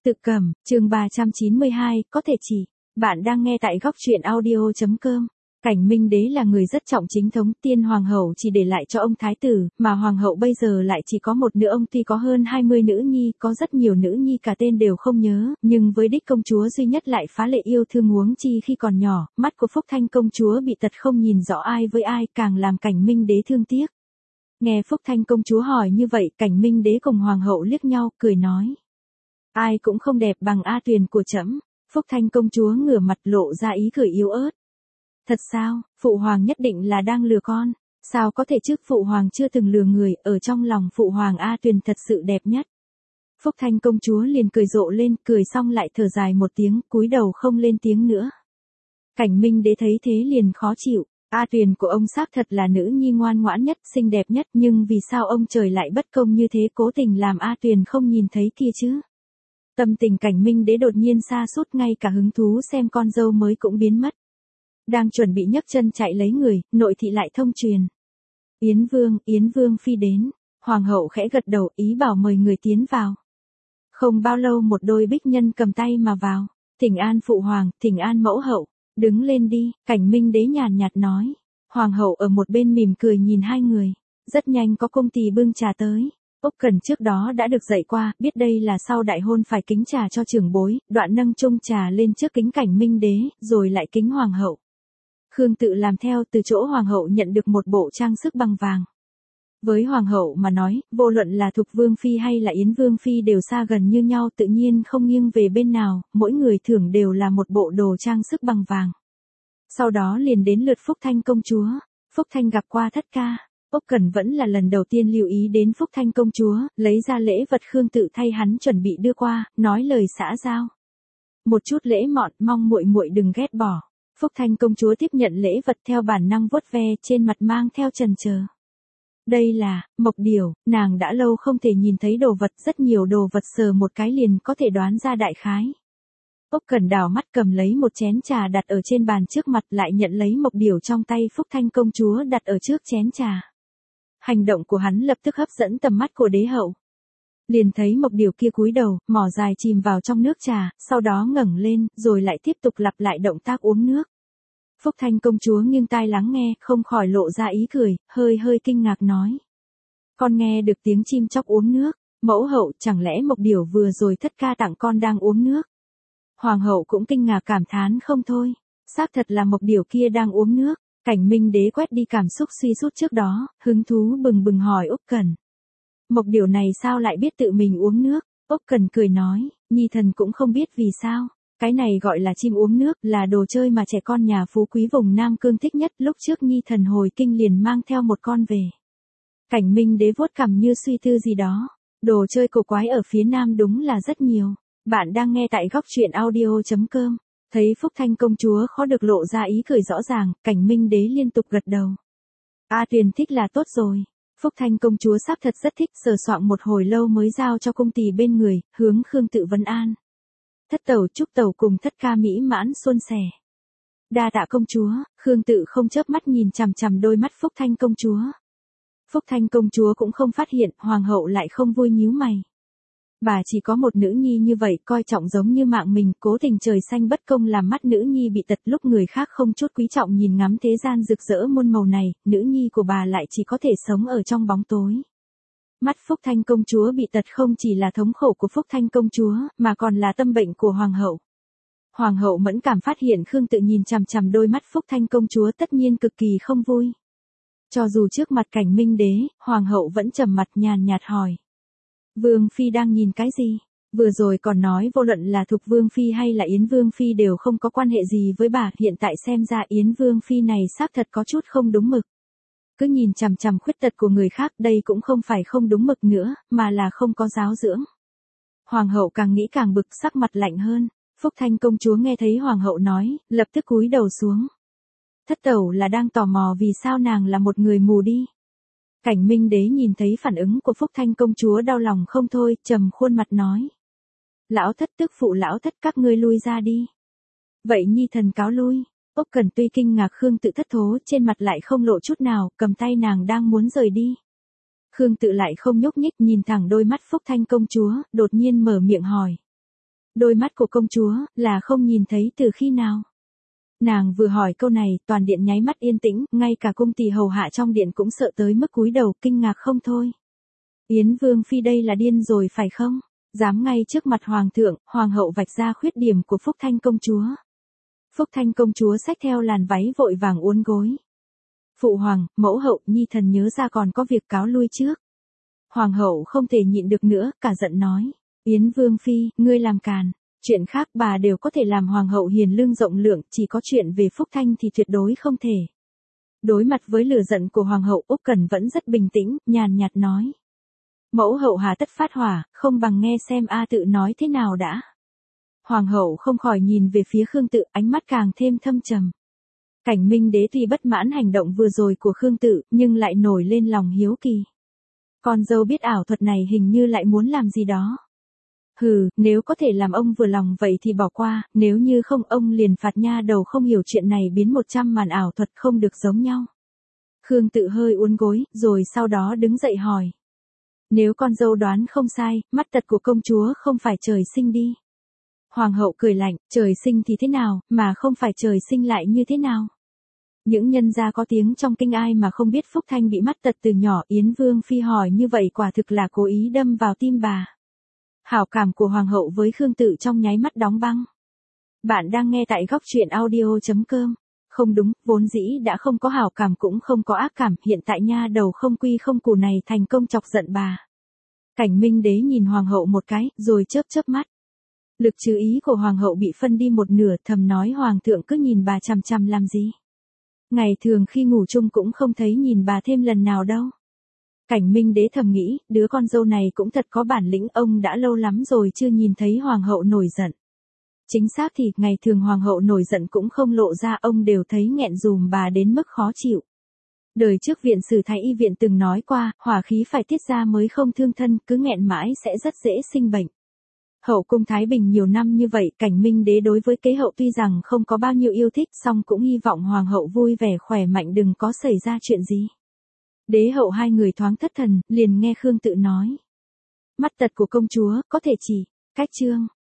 Tự cầm, chương 392, có thể chỉ. Bạn đang nghe tại góc truyện audio.com. Cảnh Minh Đế là người rất trọng chính thống, tiên hoàng hậu chỉ để lại cho ông thái tử, mà hoàng hậu bây giờ lại chỉ có một nữ. Ông tuy có hơn 20 nữ nhi, có rất nhiều nữ nhi cả tên đều không nhớ, nhưng với đích công chúa duy nhất lại phá lệ yêu thương, huống chi khi còn nhỏ, mắt của Phúc Thanh công chúa bị tật không nhìn rõ ai với ai, càng làm Cảnh Minh Đế thương tiếc. Nghe Phúc Thanh công chúa hỏi như vậy, Cảnh Minh Đế cùng hoàng hậu liếc nhau, cười nói: ai cũng không đẹp bằng A Tuyền của trẫm. Phúc Thanh công chúa ngửa mặt lộ ra ý cười yếu ớt. Thật sao, phụ hoàng nhất định là đang lừa con. Sao có thể chứ, phụ hoàng chưa từng lừa người, ở trong lòng phụ hoàng A Tuyền thật sự đẹp nhất. Phúc Thanh công chúa liền cười rộ lên, cười xong lại thở dài một tiếng, cúi đầu không lên tiếng nữa. Cảnh Minh Đế thấy thế liền khó chịu. A Tuyền của ông xác thật là nữ nhi ngoan ngoãn nhất, xinh đẹp nhất, nhưng vì sao ông trời lại bất công như thế, cố tình làm A Tuyền không nhìn thấy kia chứ? Tâm tình Cảnh Minh Đế đột nhiên sa sút, ngay cả hứng thú xem con dâu mới cũng biến mất. Đang chuẩn bị nhấc chân chạy lấy người, nội thị lại thông truyền: Yến Vương phi đến. Hoàng hậu khẽ gật đầu, ý bảo mời người tiến vào. Không bao lâu một đôi bích nhân cầm tay mà vào. Thỉnh an phụ hoàng, thỉnh an mẫu hậu. Đứng lên đi, Cảnh Minh Đế nhàn nhạt nói. Hoàng hậu ở một bên mỉm cười nhìn hai người. Rất nhanh có cung tỳ bưng trà tới. Úc Cẩn trước đó đã được dạy qua, biết đây là sau đại hôn phải kính trà cho trưởng bối, đoạn nâng chung trà lên trước kính Cảnh Minh Đế, rồi lại kính hoàng hậu. Khương Tự làm theo, từ chỗ hoàng hậu nhận được một bộ trang sức bằng vàng. Với hoàng hậu mà nói, vô luận là Thục Vương phi hay là Yến Vương phi đều xa gần như nhau, tự nhiên không nghiêng về bên nào, mỗi người thưởng đều là một bộ đồ trang sức bằng vàng. Sau đó liền đến lượt Phúc Thanh công chúa. Phúc Thanh gặp qua thất ca. Úc Cẩn vẫn là lần đầu tiên lưu ý đến Phúc Thanh công chúa, lấy ra lễ vật Khương Tự thay hắn chuẩn bị đưa qua, nói lời xã giao. Một chút lễ mọn, mong muội muội đừng ghét bỏ. Phúc Thanh công chúa tiếp nhận lễ vật theo bản năng vuốt ve, trên mặt mang theo chần chờ. Đây là mộc điểu, nàng đã lâu không thể nhìn thấy đồ vật, rất nhiều đồ vật sờ một cái liền có thể đoán ra đại khái. Úc Cẩn đảo mắt cầm lấy một chén trà đặt ở trên bàn trước mặt, lại nhận lấy mộc điểu trong tay Phúc Thanh công chúa đặt ở trước chén trà. Hành động của hắn lập tức hấp dẫn tầm mắt của đế hậu. Liền thấy mộc điểu kia cúi đầu, mỏ dài chìm vào trong nước trà, sau đó ngẩng lên, rồi lại tiếp tục lặp lại động tác uống nước. Phúc Thanh công chúa nghiêng tai lắng nghe, không khỏi lộ ra ý cười, hơi kinh ngạc nói: con nghe được tiếng chim chóc uống nước. Mẫu hậu, chẳng lẽ mộc điểu vừa rồi thất ca tặng con đang uống nước? Hoàng hậu cũng kinh ngạc cảm thán không thôi. Xác thật là mộc điểu kia đang uống nước. Cảnh Minh Đế quét đi cảm xúc suy sút trước đó, hứng thú bừng bừng hỏi Úc Cẩn: mộc điểu này sao lại biết tự mình uống nước? Úc Cẩn cười nói: nhi thần cũng không biết vì sao. Cái này gọi là chim uống nước, là đồ chơi mà trẻ con nhà phú quý vùng Nam Cương thích nhất, lúc trước nhi thần hồi kinh liền mang theo một con về. Cảnh Minh Đế vuốt cằm như suy tư gì đó. Đồ chơi cổ quái ở phía Nam đúng là rất nhiều. Bạn đang nghe tại góc truyện audio.com. Thấy Phúc Thanh công chúa khó được lộ ra ý cười rõ ràng, Cảnh Minh Đế liên tục gật đầu. A Tuyền thích là tốt rồi. Phúc Thanh công chúa xác thật rất thích, sờ soạng một hồi lâu mới giao cho cung tỳ bên người, hướng Khương Tự vấn an. Thất tẩu chúc tẩu cùng thất ca mỹ mãn suôn sẻ. Đa tạ công chúa. Khương Tự không chớp mắt nhìn chằm chằm đôi mắt Phúc Thanh công chúa. Phúc Thanh công chúa cũng không phát hiện, hoàng hậu lại không vui nhíu mày. Bà chỉ có một nữ nhi như vậy, coi trọng giống như mạng mình, cố tình trời xanh bất công làm mắt nữ nhi bị tật, lúc người khác không chút quý trọng nhìn ngắm thế gian rực rỡ muôn màu này, nữ nhi của bà lại chỉ có thể sống ở trong bóng tối. Mắt Phúc Thanh công chúa bị tật không chỉ là thống khổ của Phúc Thanh công chúa, mà còn là tâm bệnh của hoàng hậu. Hoàng hậu mẫn cảm phát hiện Khương Tự nhìn chằm chằm đôi mắt Phúc Thanh công chúa, tất nhiên cực kỳ không vui. Cho dù trước mặt Cảnh Minh Đế, hoàng hậu vẫn trầm mặt nhàn nhạt hỏi: Vương phi đang nhìn cái gì? Vừa rồi còn nói vô luận là Thục Vương phi hay là Yến Vương phi đều không có quan hệ gì với bà, hiện tại xem ra Yến Vương phi này xác thật có chút không đúng mực. Cứ nhìn chằm chằm khuyết tật của người khác, đây cũng không phải không đúng mực nữa, mà là không có giáo dưỡng. Hoàng hậu càng nghĩ càng bực, sắc mặt lạnh hơn. Phúc Thanh công chúa nghe thấy hoàng hậu nói, lập tức cúi đầu xuống. Thất tẩu là đang tò mò vì sao nàng là một người mù đi. Cảnh Minh Đế nhìn thấy phản ứng của Phúc Thanh công chúa đau lòng không thôi, trầm khuôn mặt nói: lão thất tức phụ lão thất, các ngươi lui ra đi. Vậy nhi thần cáo lui. Úc Cẩn tuy kinh ngạc Khương Tự thất thố, trên mặt lại không lộ chút nào, cầm tay nàng đang muốn rời đi. Khương Tự lại không nhúc nhích, nhìn thẳng đôi mắt Phúc Thanh công chúa, đột nhiên mở miệng hỏi: Đôi mắt của công chúa, là không nhìn thấy từ khi nào? Nàng vừa hỏi câu này, toàn điện nháy mắt yên tĩnh, ngay cả cung tỳ hầu hạ trong điện cũng sợ tới mức cúi đầu, kinh ngạc không thôi. Yến Vương Phi đây là điên rồi phải không? Dám ngay trước mặt Hoàng thượng, Hoàng hậu vạch ra khuyết điểm của Phúc Thanh công chúa. Phúc Thanh công chúa xách theo làn váy vội vàng uốn gối. Phụ hoàng, mẫu hậu, nhi thần nhớ ra còn có việc cáo lui trước. Hoàng hậu không thể nhịn được nữa, cả giận nói. Yến Vương Phi, ngươi làm càn. Chuyện khác bà đều có thể làm hoàng hậu hiền lương rộng lượng, chỉ có chuyện về Phúc Thanh thì tuyệt đối không thể. Đối mặt với lửa giận của hoàng hậu, Úc Cẩn vẫn rất bình tĩnh, nhàn nhạt nói. Mẫu hậu hà tất phát hỏa, không bằng nghe xem A Tự nói thế nào đã. Hoàng hậu không khỏi nhìn về phía Khương Tự, ánh mắt càng thêm thâm trầm. Cảnh Minh Đế tuy bất mãn hành động vừa rồi của Khương Tự, nhưng lại nổi lên lòng hiếu kỳ. Con dâu biết ảo thuật này hình như lại muốn làm gì đó. Hừ, nếu có thể làm ông vừa lòng vậy thì bỏ qua, nếu như không ông liền phạt nha đầu không hiểu chuyện này biến 100 màn ảo thuật không được giống nhau. Khương Tự hơi uốn gối, rồi sau đó đứng dậy hỏi. Nếu con dâu đoán không sai, mắt tật của công chúa không phải trời sinh đi. Hoàng hậu cười lạnh, trời sinh thì thế nào, mà không phải trời sinh lại như thế nào? Những nhân gia có tiếng trong kinh ai mà không biết Phúc Thanh bị mắt tật từ nhỏ. Yến Vương Phi hỏi như vậy quả thực là cố ý đâm vào tim bà. Hảo cảm của Hoàng hậu với Khương Tự trong nháy mắt đóng băng. Bạn đang nghe tại góc truyện audio.com. Không đúng, vốn dĩ đã không có hảo cảm cũng không có ác cảm, hiện tại nha đầu không quy không củ này thành công chọc giận bà. Cảnh Minh Đế nhìn Hoàng hậu một cái, rồi chớp chớp mắt. Lực chú ý của Hoàng hậu bị phân đi một nửa, thầm nói Hoàng thượng cứ nhìn bà chằm chằm làm gì. Ngày thường khi ngủ chung cũng không thấy nhìn bà thêm lần nào đâu. Cảnh Minh Đế thầm nghĩ, đứa con dâu này cũng thật có bản lĩnh, ông đã lâu lắm rồi chưa nhìn thấy Hoàng hậu nổi giận. Chính xác thì, ngày thường Hoàng hậu nổi giận cũng không lộ ra, ông đều thấy nghẹn dùm bà đến mức khó chịu. Đời trước viện sử Thái Y viện từng nói qua, hỏa khí phải tiết ra mới không thương thân, cứ nghẹn mãi sẽ rất dễ sinh bệnh. Hậu cung Thái Bình nhiều năm như vậy, Cảnh Minh Đế đối với kế hậu tuy rằng không có bao nhiêu yêu thích, song cũng hy vọng Hoàng hậu vui vẻ khỏe mạnh đừng có xảy ra chuyện gì. Đế hậu hai người thoáng thất thần, liền nghe Khương Tự nói. Mắt tật của công chúa, có thể chỉ, cách chương.